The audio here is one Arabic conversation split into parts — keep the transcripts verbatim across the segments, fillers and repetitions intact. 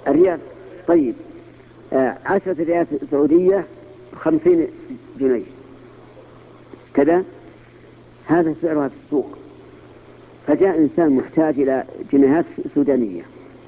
الريال. طيب آه عشرة ريالات سعودية خمسين جنيه كذا، هذا سعرها في السوق. فجاء إنسان محتاج إلى جنيهات سودانية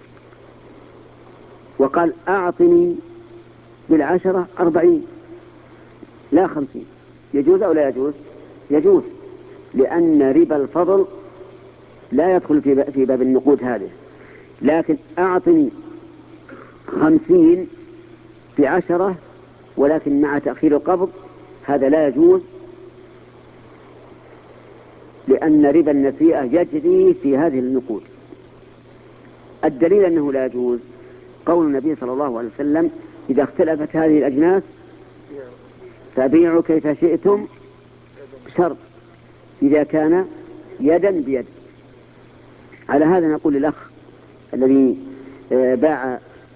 وقال أعطني بالعشرة أربعين لا خمسين، يجوز أو لا يجوز؟ يجوز، لأن ربا الفضل لا يدخل في باب النقود هذه. لكن أعطني خمسين بعشرة ولكن مع تأخير القبض، هذا لا يجوز، لأن ربا النسيئة يجري في هذه النقود. الدليل أنه لا يجوز قول النبي صلى الله عليه وسلم إذا اختلفت هذه الأجناس فبيعوا كيف شئتم، شرط إذا كان يدا بيد. على هذا نقول للأخ الذي باع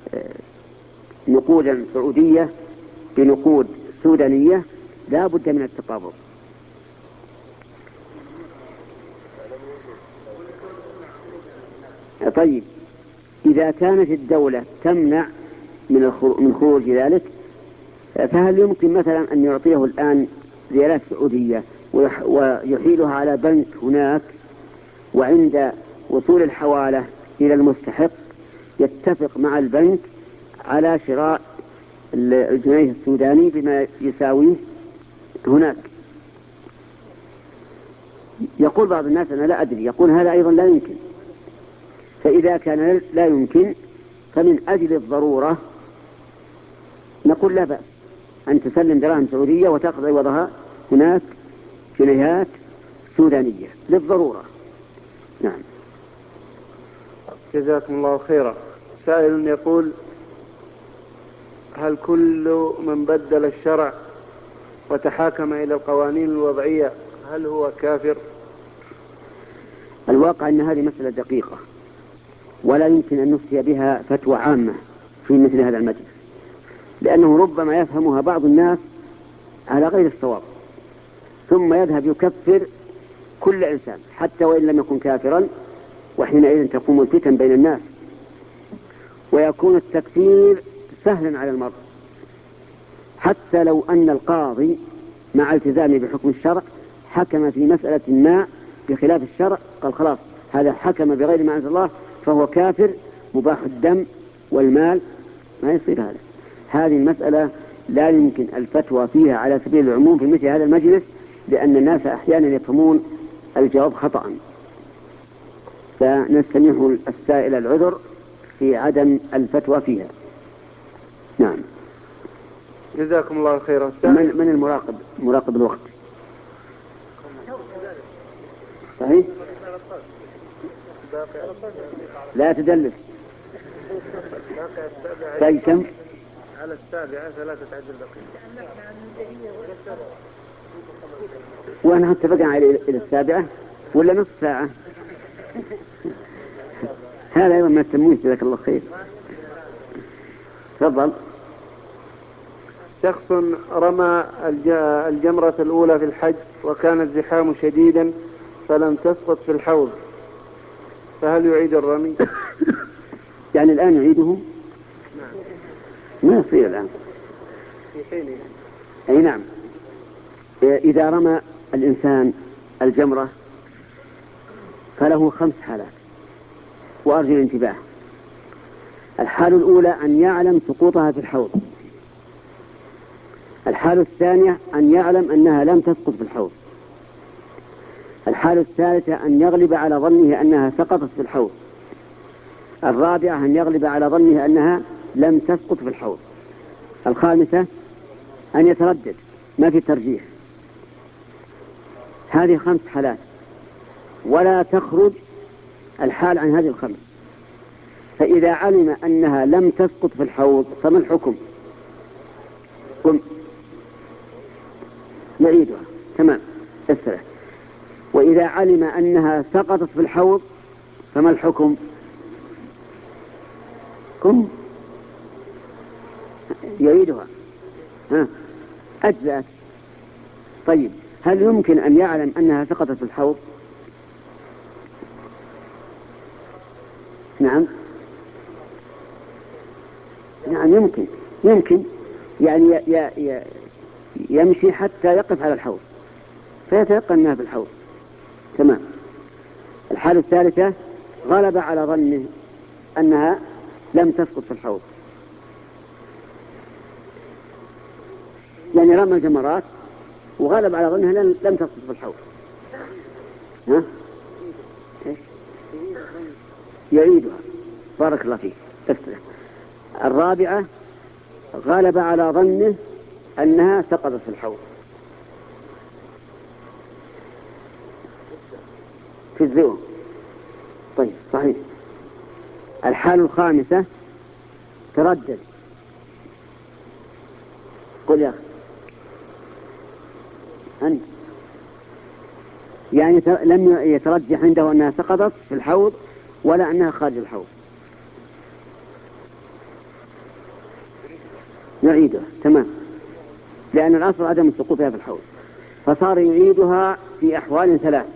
نقودا سعودية بنقود سودانية لا بد من التقابض. طيب إذا كانت الدولة تمنع من خروج ذلك، فهل يمكن مثلا أن يعطيه الآن ريالات سعودية ويحيلها على بنك هناك، وعند وصول الحوالة إلى المستحق يتفق مع البنك على شراء الجنيه السوداني بما يساويه هناك؟ يقول بعض الناس أنا لا أدري، يقول هذا أيضا لا يمكن. فإذا كان لا يمكن فمن أجل الضرورة نقول لا بأس أن تسلم دراهم سعودية وتقضي وضعها هناك جنيهات سودانية للضرورة. نعم. جزاكم الله خيرا. سائل يقول هل كل من بدل الشرع وتحاكم إلى القوانين الوضعية هل هو كافر؟ الواقع أن هذه مسألة دقيقة ولا يمكن أن نفتي بها فتوى عامة في مثل هذا المجلس، لأنه ربما يفهمها بعض الناس على غير الصواب ثم يذهب يكفر كل إنسان حتى وإن لم يكن كافرا، وحينئذ تقوم الفتن بين الناس ويكون التكفير سهلا على المرء. حتى لو أن القاضي مع التزامه بحكم الشرع حكم في مسألة ما بخلاف الشرع، قال خلاص هذا حكم بغير ما أنزل الله فهو كافر مباح الدم والمال، ما يصير هذا. هذه المسألة لا يمكن الفتوى فيها على سبيل العموم في مثل هذا المجلس، لأن الناس أحيانا يفهمون الجواب خطأ، فنستميح السائل العذر في عدم الفتوى فيها. نعم. جزاكم الله خيرا. من, من المراقب مراقب الوقت؟ صحيح؟ لا تدلس. طيب كم؟ على السابعة ثلاثة عدد دقيقة. وأنا اتفقنا على إلى السابعة ولا نصف ساعة؟ هذا أيضا ما تسموه. جزاك الله خير. تفضل. شخص رمى الجمرة الأولى في الحج وكان الزحام شديدا فلم تسقط في الحوض، فهل يعيد الرمي؟ يعني الآن يعيده؟ ما يصير الآن في حينه. أي نعم. إذا رمى الإنسان الجمرة فله خمس حالات وأرجو الانتباه. الحالة الأولى أن يعلم سقوطها في الحوض. الحالة الثانية أن يعلم أنها لم تسقط في الحوض. الحالة الثالثة أن يغلب على ظنه أنها سقطت في الحوض. الرابعة أن يغلب على ظنه أنها لم تسقط في الحوض. الخامسة أن يتردد، ما في ترجيح. هذه خمس حالات ولا تخرج الحال عن هذه الخمس. فإذا علم أنها لم تسقط في الحوض فما الحكم؟ قم نعيدها. تمام. استرح. وإذا علم أنها سقطت في الحوض فما الحكم؟ قم يعيدها. ها أجزأت. طيب هل يمكن أن يعلم أنها سقطت في الحوض؟ نعم. نعم يمكن يمكن يعني ي ي يمشي حتى يقف على الحوض فيتيقن أنها في الحوض. تمام. الحالة الثالثة غلب على ظنه أنها لم تسقط في الحوض، يعني رمى الجمرات وغلب على ظنها لم تسقط في الحوض. ها؟ إيش؟ يعيدها. بارك الله فيك. تسترح. الرابعة غلب على ظنه أنها سقطت في الحوض في الزئون. طيب صحيح. الحالة الخامسة تردد. قل يا أخي أنت يعني لم يترجح عنده أنها سقطت في الحوض ولا أنها خارج الحوض. يعيدها. تمام. لأن الأصل عدم سقوطها في الحوض، فصار يعيدها في أحوال ثلاث: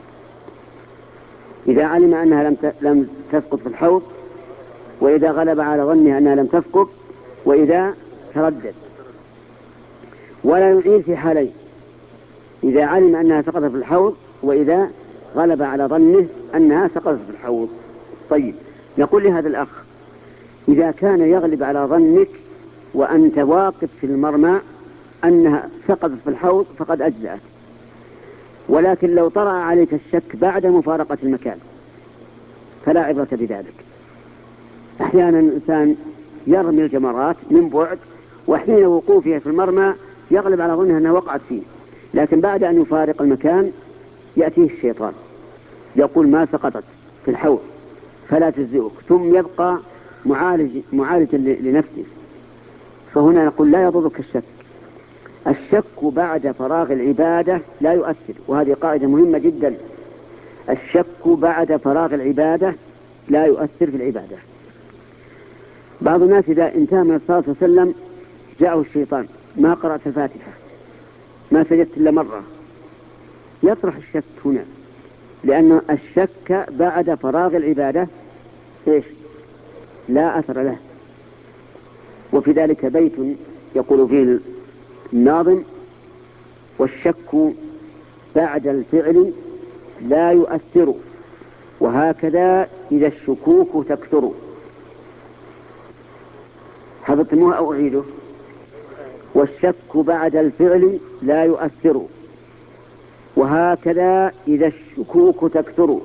إذا علم أنها لم لم تسقط في الحوض، وإذا غلب على ظنه أنها لم تسقط، وإذا تردد. ولا يعيد في حالين: إذا علم أنها سقطت في الحوض، وإذا غلب على ظنه أنها سقطت في الحوض. طيب، نقول لهذا الأخ: إذا كان يغلب على ظنك وأنت واقف في المرمى أنها سقطت في الحوض فقد أجزأت، ولكن لو طرأ عليك الشك بعد مفارقة المكان فلا عبرة بذلك. أحيانا الإنسان يرمي الجمرات من بعد، وحين وقوفها في المرمى يغلب على ظنها أنها وقعت فيه، لكن بعد أن يفارق المكان يأتيه الشيطان يقول ما سقطت في الحوض فلا تجزئك، ثم يبقى معالج معالجا لنفسه. فهنا نقول لا يضرك الشك. الشك بعد فراغ العبادة لا يؤثر، وهذه قاعدة مهمة جدا. الشك بعد فراغ العبادة لا يؤثر في العبادة. بعض الناس إذا انتهى من الصلاة وسلم جاءه الشيطان: ما قرأت الفاتحة، ما سجدت إلا مرة، يطرح الشك هنا، لأن الشك بعد فراغ العبادة إيش؟ لا أثر له. وفي ذلك بيت يقول فيه الناظم: والشك بعد الفعل لا يؤثر، وهكذا إذا الشكوك تكثر. حفظتموها أو أعيده؟ والشك بعد الفعل لا يؤثر، وهكذا إذا الشكوك تكثر.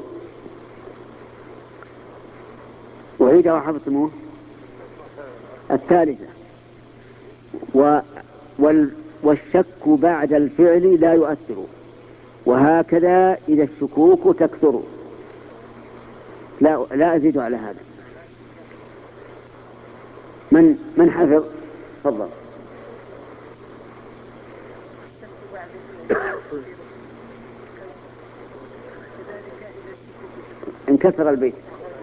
أعيده وحفظتموه؟ الثالثة: و وال والشك بعد الفعل لا يؤثر، وهكذا إذا الشكوك تكثر. لا لا أزيد على هذا. من من حفظ؟ تفضل. انكسر البيت.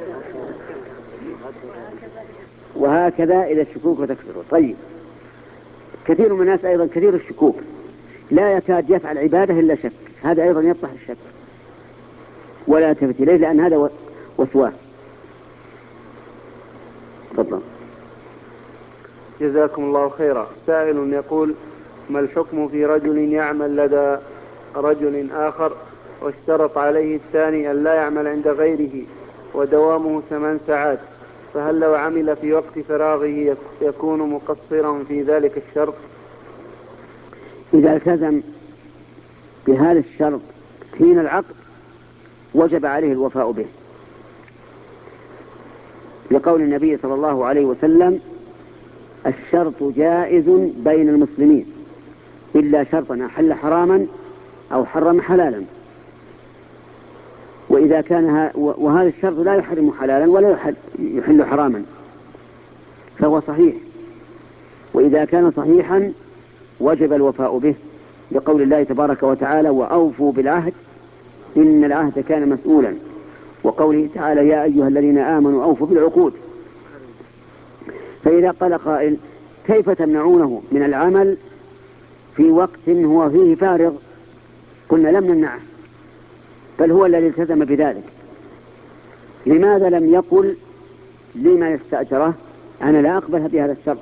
وهكذا إذا الشكوك تكثر. طيب، كثير من الناس أيضا كثير الشكوك، لا يكاد يفعل عبادة إلا شك، هذا أيضا يطرح الشك ولا يلتفت إليه لأن هذا وسواس. تفضل. جزاكم الله خيرا. سائل يقول: ما الحكم في رجل يعمل لدى رجل آخر واشترط عليه الثاني أن لا يعمل عند غيره ودوامه ثمان ساعات، فهل لو عمل في وقت فراغه يكون مقصرا في ذلك الشرط؟ إذا التزم بهذا الشرط حين العقد وجب عليه الوفاء به، لقول النبي صلى الله عليه وسلم: الشرط جائز بين المسلمين إلا شرطا أحل حراما أو حرم حلالا. وإذا كان وهذا الشرط لا يحرم حلالا ولا يحل, يحل حراما فهو صحيح، وإذا كان صحيحا وجب الوفاء به، لقول الله تبارك وتعالى: وأوفوا بالعهد إن العهد كان مسؤولا، وقوله تعالى: يا أيها الذين آمنوا أوفوا بالعقود. فإذا قال قائل: كيف تمنعونه من العمل في وقت هو فيه فارغ؟ قلنا: لم نمنعه، بل هو الذي التزم بذلك. لماذا لم يقل لمن استأجره أنا لا أقبل بهذا الشرط،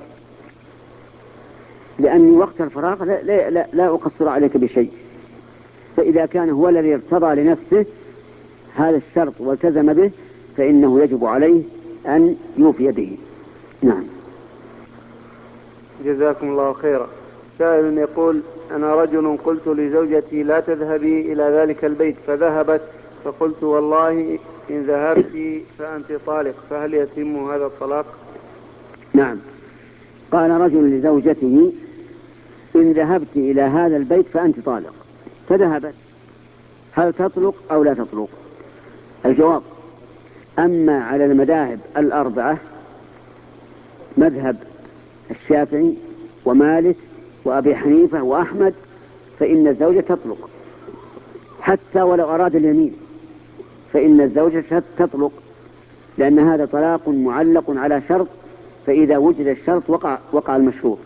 لأني وقت الفراغ لا, لا, لا, لا أقصر عليك بشيء. فإذا كان هو الذي ارتضى لنفسه هذا الشرط والتزم به فإنه يجب عليه أن يوفي به. نعم. جزاكم الله خيرا. سائل يقول: أنا رجل قلت لزوجتي لا تذهبي إلى ذلك البيت فذهبت، فقلت والله إن ذهبت فأنت طالق، فهل يتم هذا الطلاق؟ نعم. قال رجل لزوجته: إن ذهبت إلى هذا البيت فأنت طالق، فذهبت، هل تطلق أو لا تطلق؟ الجواب: أما على المذاهب الأربعة، مذهب الشافعي ومالك وأبي حنيفة وأحمد، فإن الزوجة تطلق حتى ولو أراد اليمين، فإن الزوجة تطلق، لأن هذا طلاق معلق على شرط، فإذا وجد الشرط وقع, وقع المشهور.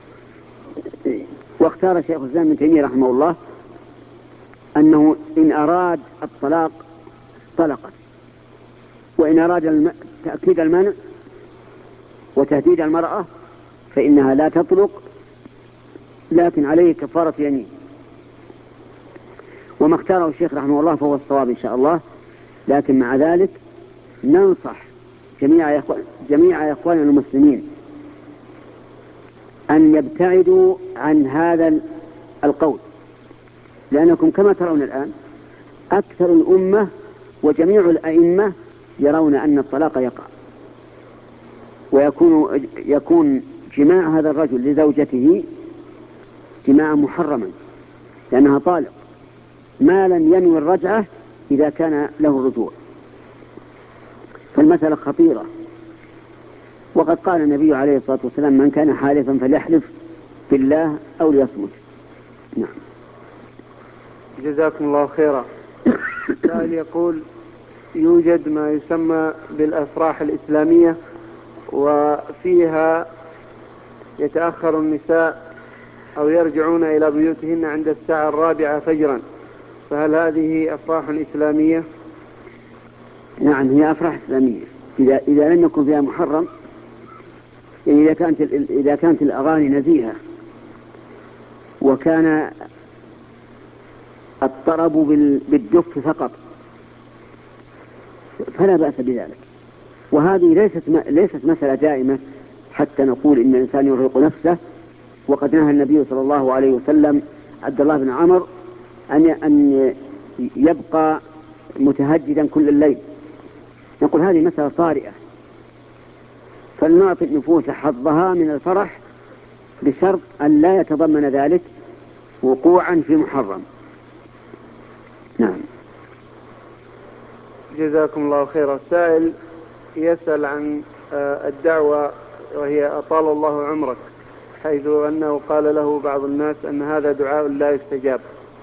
واختار شيخ الإسلام ابن تيمية رحمه الله أنه إن أراد الطلاق طلقت، وإن أراد الم... تأكيد المنع وتهديد المرأة فإنها لا تطلق، لكن عليه كفارة يمين. وما اختاره الشيخ رحمه الله فهو الصواب إن شاء الله، لكن مع ذلك ننصح جميع إخوان جميع إخواننا المسلمين أن يبتعدوا عن هذا القول، لأنكم كما ترون الآن أكثر الأمة وجميع الأئمة يرون أن الطلاق يقع، ويكون يكون جماع هذا الرجل لزوجته جماعا محرما، لأنها طالق ما لم ينوي الرجعة إذا كان له الرجوع. فالمسألة خطيرة، وقد قال النبي عليه الصلاة والسلام: من كان حالفا فليحلف بالله أو ليصمت. نعم. جزاكم الله خيرا. سائل يقول: يوجد ما يسمى بالأفراح الإسلامية، وفيها يتأخر النساء أو يرجعون إلى بيوتهن عند الساعة الرابعة فجرا، فهل هذه أفراح إسلامية؟ نعم، هي أفراح إسلامية إذا إذا لم يكن فيها محرم، يعني إذا كانت إذا كانت الأغاني نزيهة وكان الطرب بالدف فقط فلا بأس بذلك. وهذه ليست ليست مسألة دائمة حتى نقول إن الإنسان يرهق نفسه، وقد نهى النبي صلى الله عليه وسلم عبد الله بن عمر أن أن يبقى متهجدا كل الليل. نقول هذه مسألة طارئة، فلنعطي النفوس حظها من الفرح بشرط أن لا يتضمن ذلك وقوعا في محرم. نعم. جزاكم الله خيرا. سائل يسأل عن الدعوة وهي أطال الله عمرك، حيث أنه قال له بعض الناس أن هذا دعاء لا يستجاب.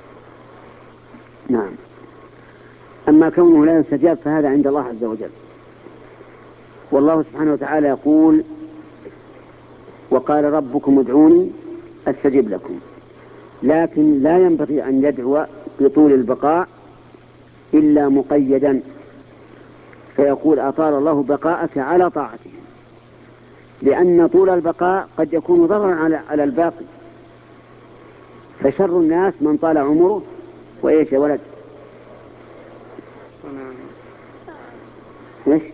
نعم. أما كونه لا يستجاب فهذا عند الله عز وجل، والله سبحانه وتعالى يقول: وقال ربكم ادعوني أستجب لكم. لكن لا ينبغي أن يدعو بطول البقاء إلا مقيدا، فيقول: أطال الله بقاءك على طاعته، لأن طول البقاء قد يكون ضررا على على الباقي. فشر الناس من طال عمره وإيش يا ولد؟ إيش؟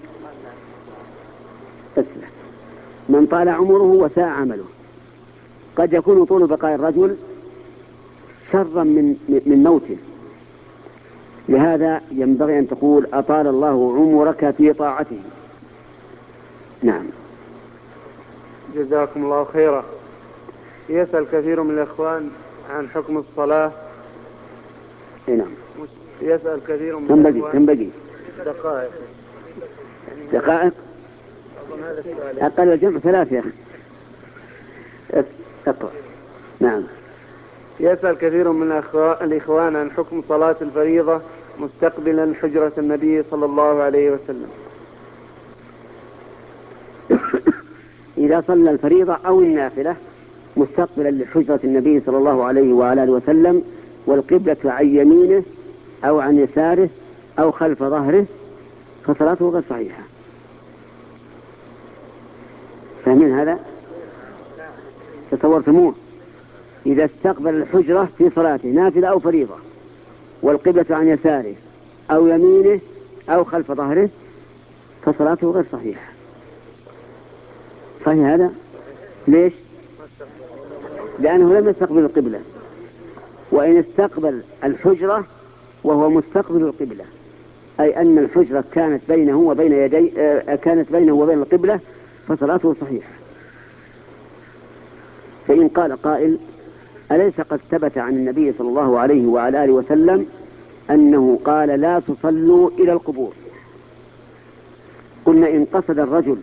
من طال عمره وساء عمله. قد يكون طول بقاء الرجل شرا من من موته، لهذا ينبغي أن تقول: أطال الله عمرك في طاعته. نعم. جزاكم الله خيرا. يسأل كثير من الإخوان عن حكم الصلاة. نعم. يسأل كثير من الإخوان. الإخوان. كم بقي؟ دقائق. دقائق. أقل الجمع ثلاث يا أخي. اقرأ. نعم. يسأل كثير من الإخوان عن حكم صلاة الفريضة مستقبلا حجرة النبي صلى الله عليه وسلم. إذا صلى الفريضة أو النافلة مستقبلا لحجرة النبي صلى الله عليه وآله وسلم، والقبلة عن يمينه أو عن يساره أو خلف ظهره، فصلاته غير صحيحة. فاهمين هذا؟ تصورتموه إذا استقبل الحجرة في صلاته نافلة أو فريضة والقبلة عن يساره أو يمينه أو خلف ظهره فصلاته غير صحيحة. صحيح هذا؟ ليش؟ لأنه لم يستقبل القبلة. وإن استقبل الحجرة وهو مستقبل القبلة أي أن الحجرة كانت بينه وبين يدي كانت بينه وبين القبلة فصلاته صحيحة. فإن قال قائل أليس قد ثبت عن النبي صلى الله عليه وعلى آله وسلم أنه قال لا تصلوا إلى القبور؟ قلنا إن قصد الرجل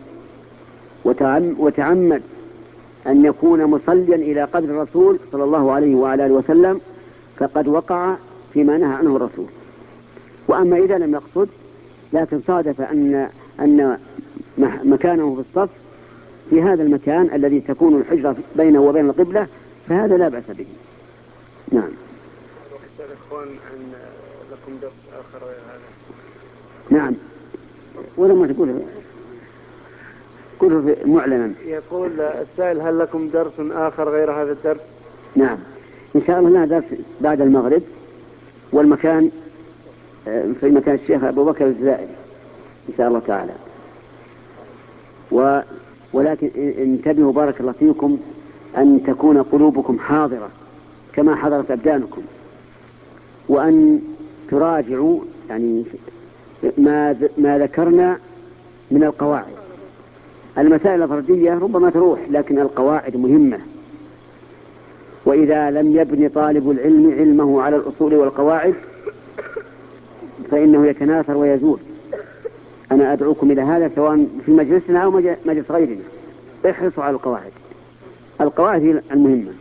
وتعمد أن يكون مصليا إلى قبر الرسول صلى الله عليه وعلى آله وسلم فقد وقع فيما نهى عنه الرسول. وأما إذا لم يقصد لكن صادف أن أن مكانه في الصف في هذا المكان الذي تكون الحجرة بينه وبين القبلة فهذا لا بأس به. نعم. الإخوان أن لكم درس آخر غير هذا؟ نعم. ولما تقول كله معلنا. يقول السائل هل لكم درس آخر غير هذا الدرس؟ نعم إن شاء الله لنا درس بعد المغرب والمكان في مكان الشيخ أبو بكر الجزائري إن شاء الله تعالى. و ولكن انتبهوا بارك الله فيكم أن تكون قلوبكم حاضرة كما حضرت أبدانكم وأن تراجعوا يعني ما ما ذكرنا من القواعد. المسائل الفردية ربما تروح لكن القواعد مهمة. وإذا لم يبني طالب العلم علمه على الأصول والقواعد فإنه يتناثر ويزول. أنا أدعوكم إلى هذا سواء في مجلسنا أو مجلس غيرنا. احرصوا على القواعد. القواعد هي المهمة.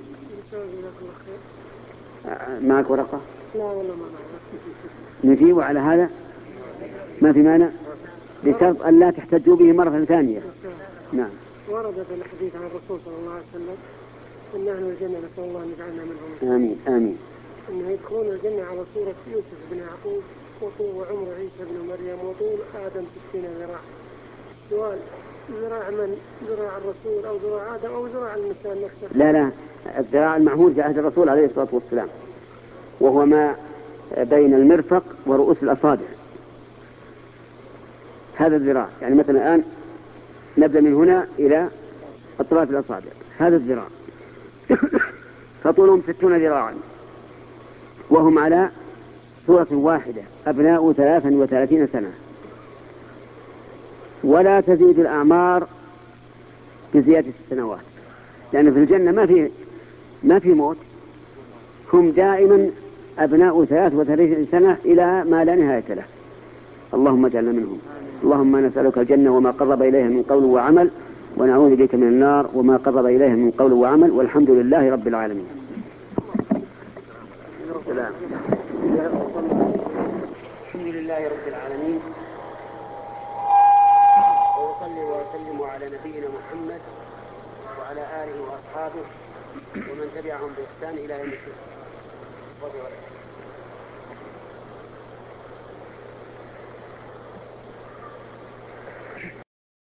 معك ورقة؟ لا والله ما معك. نجيب على هذا ما في مانع بشرط أن لا تحتجوا به مرة ثانية. نعم. ورد في الحديث عن الرسول صلى الله عليه وسلم أن أهل الجنة نسأل الله أن يجعلنا منهم. آمين آمين. أنه يدخلون الجنة على صورة يوسف بن يعقوب وطول وعمر عيسى بن مريم وطول آدم ستين ذراع. سؤال ذراع من؟ ذراع الرسول أو ذراع آدم أو ذراع الإنسان نفسه؟ لا لا الذراع المعهود في عهد الرسول عليه الصلاة والسلام وهو ما بين المرفق ورؤوس الأصابع. هذا الذراع يعني مثلا الآن نبدأ من هنا إلى أطراف الأصابع هذا الذراع فطولهم ستون ذراعا وهم على صورة واحدة أبناء ثلاثا وثلاثين سنة. ولا تزيد الأعمار بزيادة السنوات لأن في الجنة ما في ما في موت. هم دائما أبناء ثلاث وثلاثين سنة إلى ما لا نهاية له. اللهم اجعلنا منهم. اللهم نسألك الجنة وما قرب إليها من قول وعمل ونعوذ بك من النار وما قرب إليها من قول وعمل والحمد لله رب العالمين. السلام. الحمد لله رب العالمين وأصلي وأسلم على نبينا محمد وعلى آله وأصحابه ومن تبعهم بإحسان إلى يوم الدين.